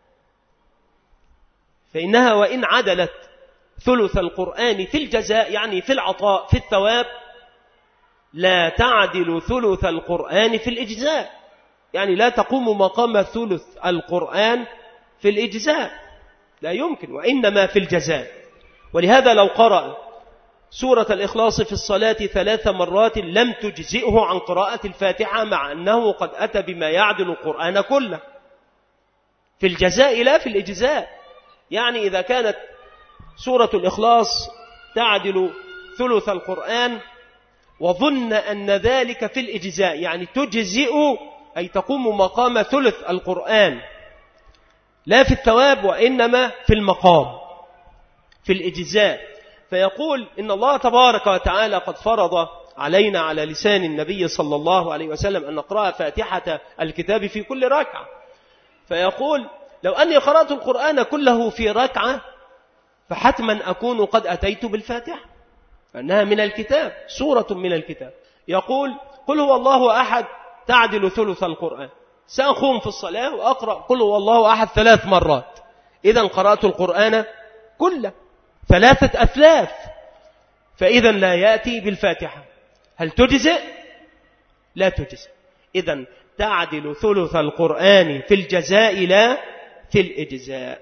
فإنها وإن عدلت ثلث القرآن في الجزاء يعني في العطاء في الثواب لا تعدل ثلث القرآن في الإجزاء، يعني لا تقوم مقام ثلث القرآن في الإجزاء، لا يمكن، وإنما في الجزاء. ولهذا لو قرأ سورة الإخلاص في الصلاة ثلاث مرات لم تجزئه عن قراءة الفاتحة، مع أنه قد أتى بما يعدل القرآن كله في الجزاء لا في الإجزاء. يعني إذا كانت سورة الإخلاص تعدل ثلث القرآن وظن أن ذلك في الإجزاء، يعني تجزئ أي تقوم مقام ثلث القرآن لا في الثواب وإنما في المقام في الإجزاء، فيقول إن الله تبارك وتعالى قد فرض علينا على لسان النبي صلى الله عليه وسلم أن نقرأ فاتحة الكتاب في كل ركعة، فيقول لو أني قرأت القرآن كله في ركعة فحتما أكون قد أتيت بالفاتحة أنها من الكتاب سورة من الكتاب. يقول قل هو الله أحد تعدل ثلث القرآن، سأقوم في الصلاة وأقرأ قل هو الله أحد ثلاث مرات، إذن قرأت القرآن كله ثلاثة أثلاث، فإذا لا يأتي بالفاتحة. هل تجزئ؟ لا تجزئ. إذن تعدل ثلث القرآن في الجزاء لا في الإجزاء.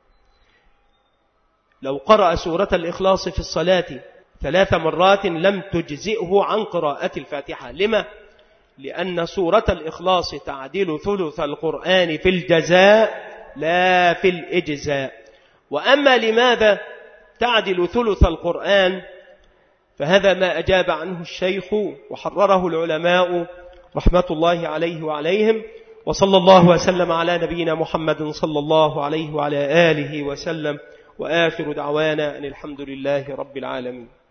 لو قرأ سورة الإخلاص في الصلاة ثلاث مرات لم تجزئه عن قراءة الفاتحة. لما؟ لأن سورة الإخلاص تعدل ثلث القرآن في الجزاء لا في الإجزاء. وأما لماذا تعدل ثلث القرآن فهذا ما أجاب عنه الشيخ وحرره العلماء رحمة الله عليه وعليهم. وصلى الله وسلم على نبينا محمد صلى الله عليه وعلى آله وسلم، وآخر دعوانا أن الحمد لله رب العالمين.